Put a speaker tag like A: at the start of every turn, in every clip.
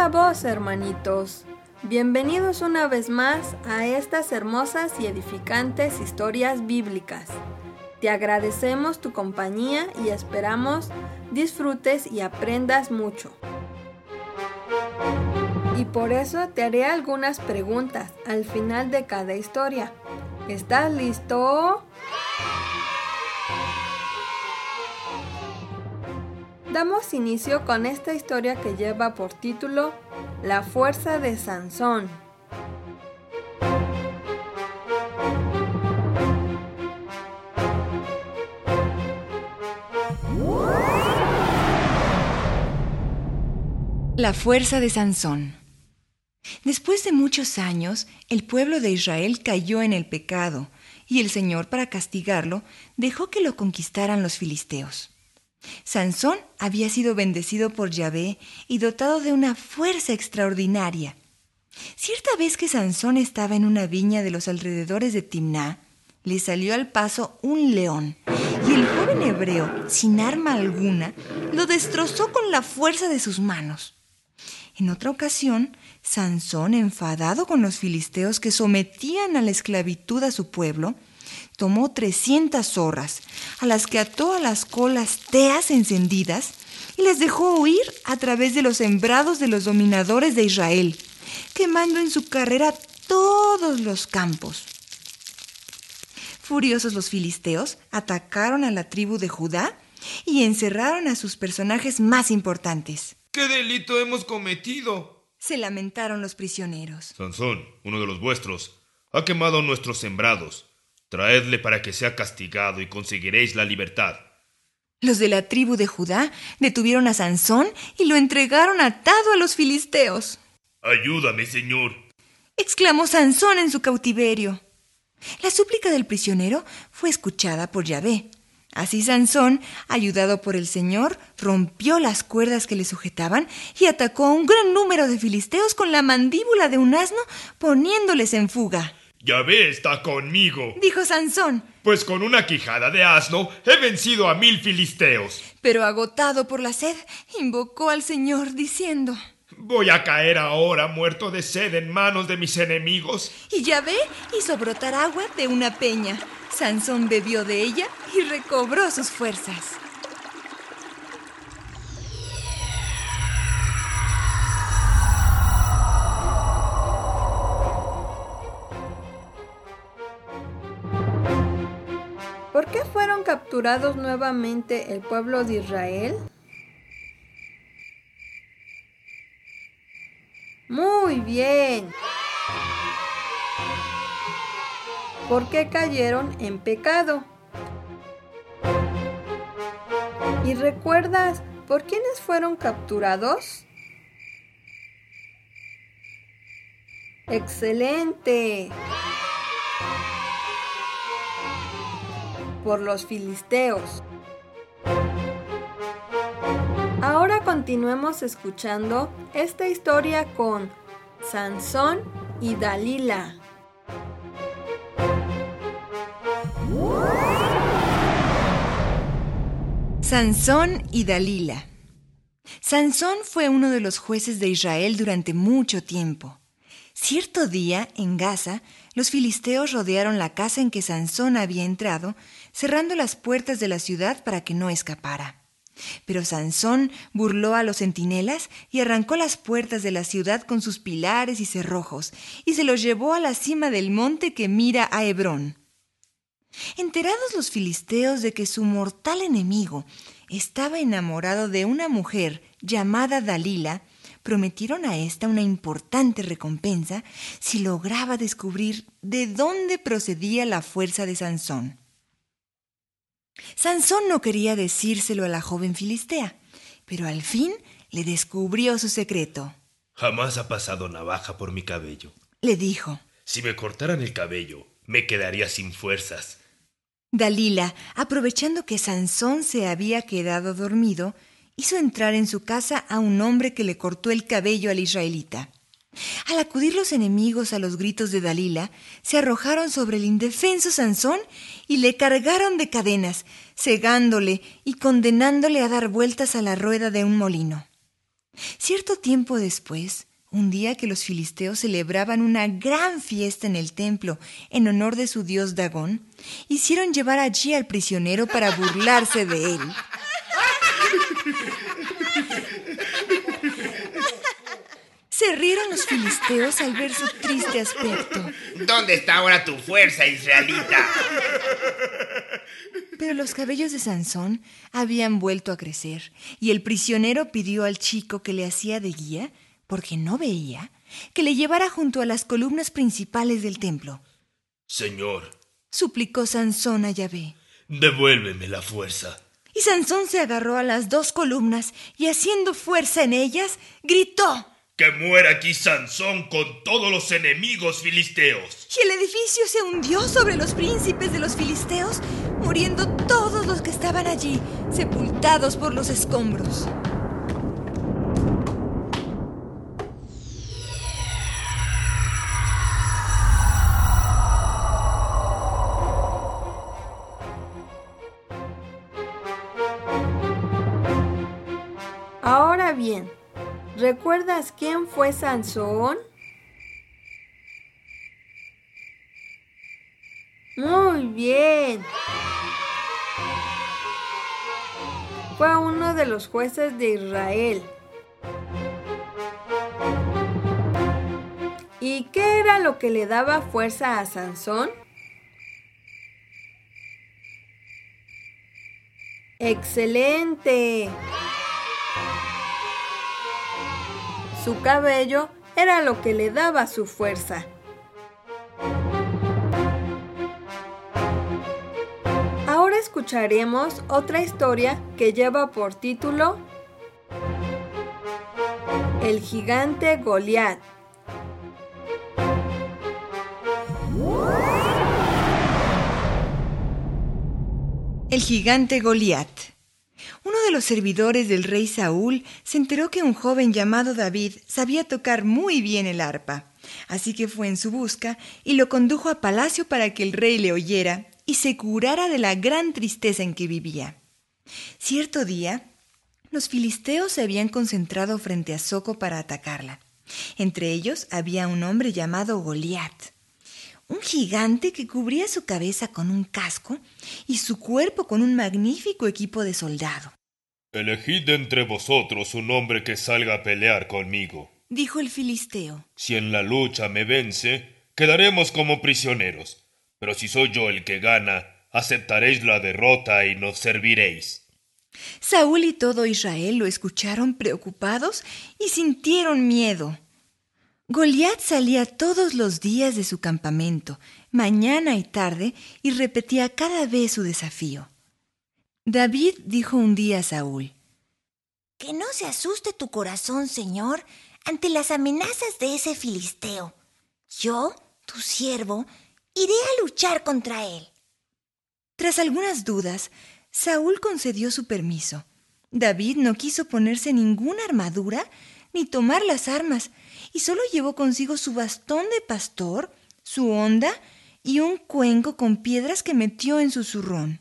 A: Viva vos, hermanitos. Bienvenidos una vez más a estas hermosas y edificantes historias bíblicas. Te agradecemos tu compañía y esperamos disfrutes y aprendas mucho. Y por eso te haré algunas preguntas al final de cada historia. ¿Estás listo? Damos inicio con esta historia que lleva por título La fuerza de Sansón.
B: La fuerza de Sansón. Después de muchos años, el pueblo de Israel cayó en el pecado, y el Señor, para castigarlo, dejó que lo conquistaran los filisteos. Sansón había sido bendecido por Yahvé y dotado de una fuerza extraordinaria. Cierta vez que Sansón estaba en una viña de los alrededores de Timná, le salió al paso un león, y el joven hebreo, sin arma alguna, lo destrozó con la fuerza de sus manos. En otra ocasión, Sansón, enfadado con los filisteos que sometían a la esclavitud a su pueblo, tomó 300 zorras, a las que ató a las colas teas encendidas y les dejó huir a través de los sembrados de los dominadores de Israel, quemando en su carrera todos los campos. Furiosos los filisteos atacaron a la tribu de Judá y encerraron a sus personajes más importantes.
C: ¿Qué delito hemos cometido?,
B: se lamentaron los prisioneros.
C: Sansón, uno de los vuestros, ha quemado nuestros sembrados. Traedle para que sea castigado y conseguiréis la libertad.
B: Los de la tribu de Judá detuvieron a Sansón y lo entregaron atado a los filisteos.
C: «Ayúdame, Señor»,
B: exclamó Sansón en su cautiverio. La súplica del prisionero fue escuchada por Yahvé. Así Sansón, ayudado por el Señor, rompió las cuerdas que le sujetaban y atacó a un gran número de filisteos con la mandíbula de un asno, poniéndoles en fuga.
C: «Yahvé está conmigo»,
B: dijo Sansón,
C: «pues con una quijada de asno he vencido a 1000 filisteos».
B: Pero agotado por la sed, invocó al Señor diciendo:
C: «Voy a caer ahora muerto de sed en manos de mis enemigos».
B: Y Yahvé hizo brotar agua de una peña. Sansón bebió de ella y recobró sus fuerzas.
A: ¿Por qué fueron capturados nuevamente el pueblo de Israel? Muy bien. ¿Por qué cayeron en pecado? ¿Y recuerdas por quiénes fueron capturados? ¡Excelente! Por los filisteos. Ahora continuemos escuchando esta historia con Sansón y Dalila.
B: Sansón y Dalila. Sansón fue uno de los jueces de Israel durante mucho tiempo. Cierto día, en Gaza, los filisteos rodearon la casa en que Sansón había entrado, cerrando las puertas de la ciudad para que no escapara. Pero Sansón burló a los centinelas y arrancó las puertas de la ciudad con sus pilares y cerrojos, y se los llevó a la cima del monte que mira a Hebrón. Enterados los filisteos de que su mortal enemigo estaba enamorado de una mujer llamada Dalila, prometieron a ésta una importante recompensa si lograba descubrir de dónde procedía la fuerza de Sansón. Sansón no quería decírselo a la joven filistea, pero al fin le descubrió su secreto.
C: «Jamás ha pasado navaja por mi cabello»,
B: le dijo.
C: «Si me cortaran el cabello, me quedaría sin fuerzas».
B: Dalila, aprovechando que Sansón se había quedado dormido, hizo entrar en su casa a un hombre que le cortó el cabello al israelita. Al acudir los enemigos a los gritos de Dalila, se arrojaron sobre el indefenso Sansón y le cargaron de cadenas, cegándole y condenándole a dar vueltas a la rueda de un molino. Cierto tiempo después, un día que los filisteos celebraban una gran fiesta en el templo en honor de su dios Dagón, hicieron llevar allí al prisionero para burlarse de él. Se rieron los filisteos al ver su triste aspecto.
D: ¿Dónde está ahora tu fuerza, israelita?
B: Pero los cabellos de Sansón habían vuelto a crecer, y el prisionero pidió al chico que le hacía de guía, porque no veía, que le llevara junto a las columnas principales del templo.
C: Señor,
B: suplicó Sansón a Yahvé.
C: devuélveme la fuerza.
B: Y Sansón se agarró a las 2 columnas y haciendo fuerza en ellas, gritó:
C: ¡Que muera aquí Sansón con todos los enemigos filisteos!
B: Y el edificio se hundió sobre los príncipes de los filisteos, muriendo todos los que estaban allí, sepultados por los escombros.
A: Ahora bien, ¿recuerdas quién fue Sansón? Muy bien. Fue uno de los jueces de Israel. ¿Y qué era lo que le daba fuerza a Sansón? ¡Excelente! Su cabello era lo que le daba su fuerza. Ahora escucharemos otra historia que lleva por título El gigante Goliat.
B: El gigante Goliat. Uno de los servidores del rey Saúl se enteró que un joven llamado David sabía tocar muy bien el arpa. Así que fue en su busca y lo condujo a palacio para que el rey le oyera y se curara de la gran tristeza en que vivía. Cierto día, los filisteos se habían concentrado frente a Soco para atacarla. Entre ellos había un hombre llamado Goliat, un gigante que cubría su cabeza con un casco y su cuerpo con un magnífico equipo de soldado.
C: Elegid de entre vosotros un hombre que salga a pelear conmigo,
B: dijo el filisteo.
C: Si en la lucha me vence, quedaremos como prisioneros. Pero si soy yo el que gana, aceptaréis la derrota y nos serviréis.
B: Saúl y todo Israel lo escucharon preocupados y sintieron miedo. Goliat salía todos los días de su campamento, mañana y tarde, y repetía cada vez su desafío. David dijo un día a Saúl:
E: Que no se asuste tu corazón, Señor, ante las amenazas de ese filisteo. Yo, tu siervo, iré a luchar contra él.
B: Tras algunas dudas, Saúl concedió su permiso. David no quiso ponerse ninguna armadura ni tomar las armas, y solo llevó consigo su bastón de pastor, su honda y un cuenco con piedras que metió en su zurrón.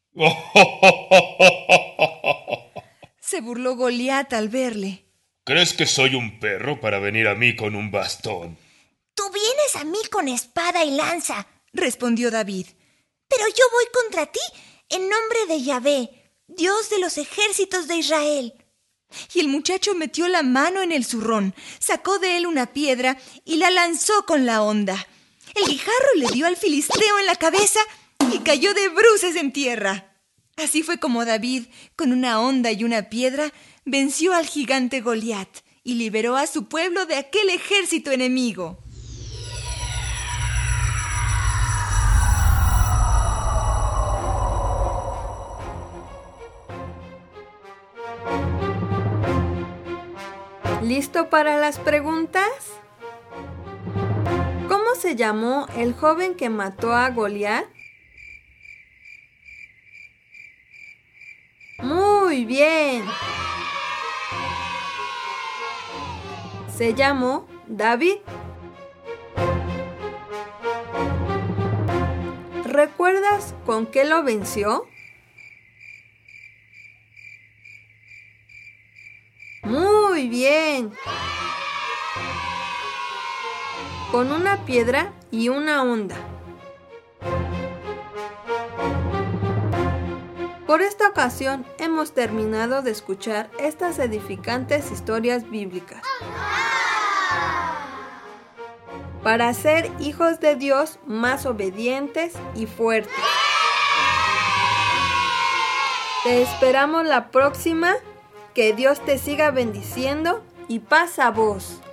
B: Se burló Goliat al verle.
C: ¿Crees que soy un perro para venir a mí con un bastón?
E: Tú vienes a mí con espada y lanza,
B: respondió David.
E: Pero yo voy contra ti en nombre de Yahvé, Dios de los ejércitos de Israel.
B: Y el muchacho metió la mano en el zurrón, sacó de él una piedra y la lanzó con la honda. El guijarro le dio al filisteo en la cabeza y cayó de bruces en tierra. Así fue como David, con una honda y una piedra, venció al gigante Goliat y liberó a su pueblo de aquel ejército enemigo.
A: ¿Listo para las preguntas? ¿Cómo se llamó el joven que mató a Goliat? Muy bien. Se llamó David. ¿Recuerdas con qué lo venció? Muy bien. Con una piedra y una onda. Por esta ocasión hemos terminado de escuchar estas edificantes historias bíblicas. Para ser hijos de Dios más obedientes y fuertes. Te esperamos la próxima. Que Dios te siga bendiciendo y paz a vos.